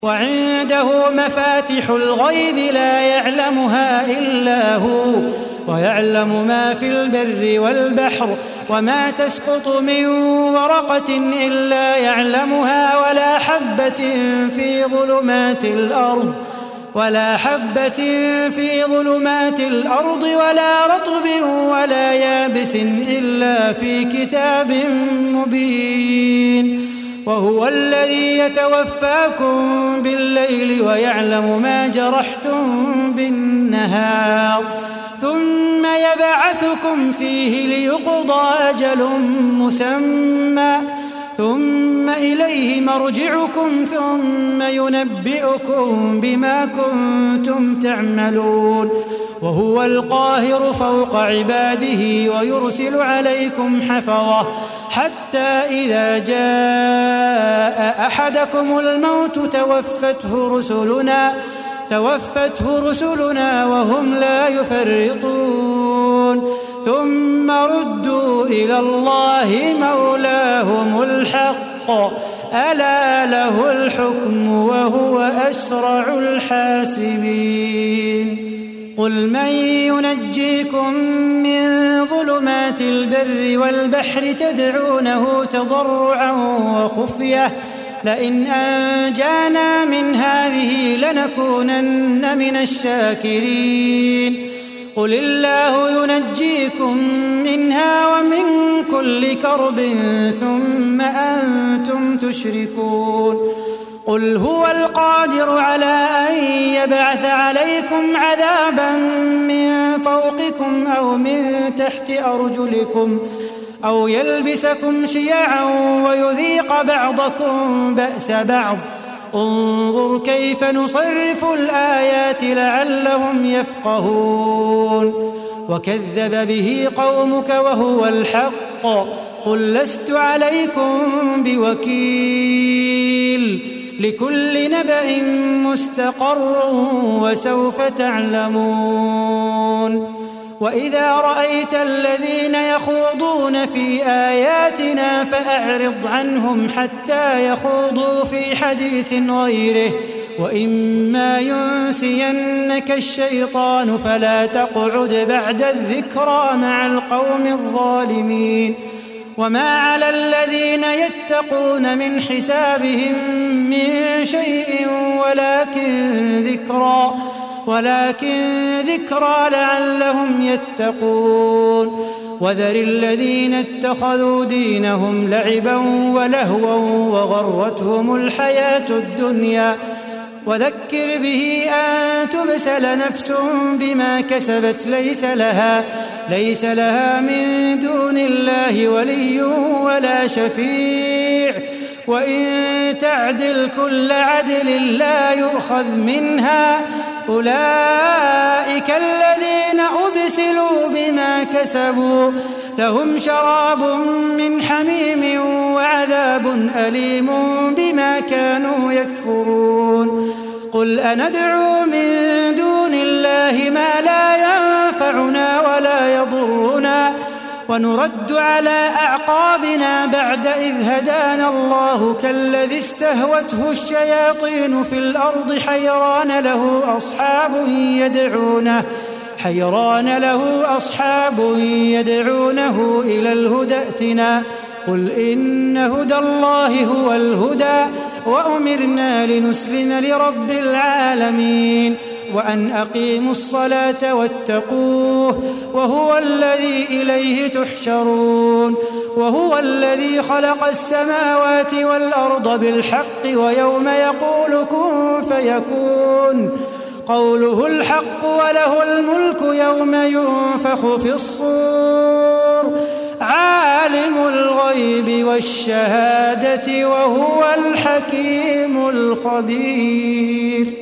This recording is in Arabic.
وعنده مفاتح الغيب لا يعلمها إلا هو ويعلم ما في البر والبحر وما تسقط من ورقة إلا يعلمها ولا حبة في ظلمات الأرض ولا رطب ولا يابس إلا في كتاب مبين. وهو الذي يتوفاكم بالليل ويعلم ما جرحتم بالنهار ثم يبعثكم فيه ليقضى أجل مسمى ثم إليه مرجعكم ثم ينبئكم بما كنتم تعملون. وهو القاهر فوق عباده ويرسل عليكم حفظة حتى إذا جاء أحدكم الموت توفته رسلنا وهم لا يفرطون ثم ردوا إلى الله مولاهم الحق ألا له الحكم وهو أسرع الحاسبين. قل من ينجيكم من ظلمات البر والبحر تدعونه تضرعا وخفية لئن أنجانا من هذه لنكونن من الشاكرين. قل الله ينجيكم منها ومن كل كرب ثم أنتم تشركون. قل هو القادر على أن يبعث عليكم عذابا من فوقكم أو من تحت أرجلكم أو يلبسكم شيعا ويذيق بعضكم بأس بعض انظر كيف نصرف الآيات لعلهم يفقهون. وكذب به قومك وهو الحق قل لست عليكم بوكيل لكل نبأ مستقر وسوف تعلمون. وإذا رأيت الذين يخوضون في آياتنا فأعرض عنهم حتى يخوضوا في حديث غيره وإما ينسينك الشيطان فلا تقعد بعد الذكرى مع القوم الظالمين. وما على الذين يتقون من حسابهم من شيء ولكن ذكرى لعلهم يتقون. وذر الذين اتخذوا دينهم لعبا ولهوا وغرتهم الحياة الدنيا وذكر به أن تبسل نفس بما كسبت ليس لها من دون الله ولي ولا شفيع وإن تعدل كل عدل لا يؤخذ منها أولئك الذين أبسلوا بما كسبوا لهم شراب من حميم وعذاب أليم بما كانوا يكفرون. قل أندعو من دون الله ما لا ينفعنا ولا يضرنا ونرد على أعقابنا بعد إذ هدانا الله كالذي استهوته الشياطين في الأرض حيران له أصحاب يدعونه إلى الهدى ائتنا قل إن هدى الله هو الهدى وأمرنا لنسلم لرب العالمين وأن أقيموا الصلاة واتقوه وهو الذي إليه تحشرون. وهو الذي خلق السماوات والأرض بالحق ويوم يقول كن فيكون قوله الحق وله الملك يوم ينفخ في الصور عالم الغيب والشهادة وهو الحكيم الخبير.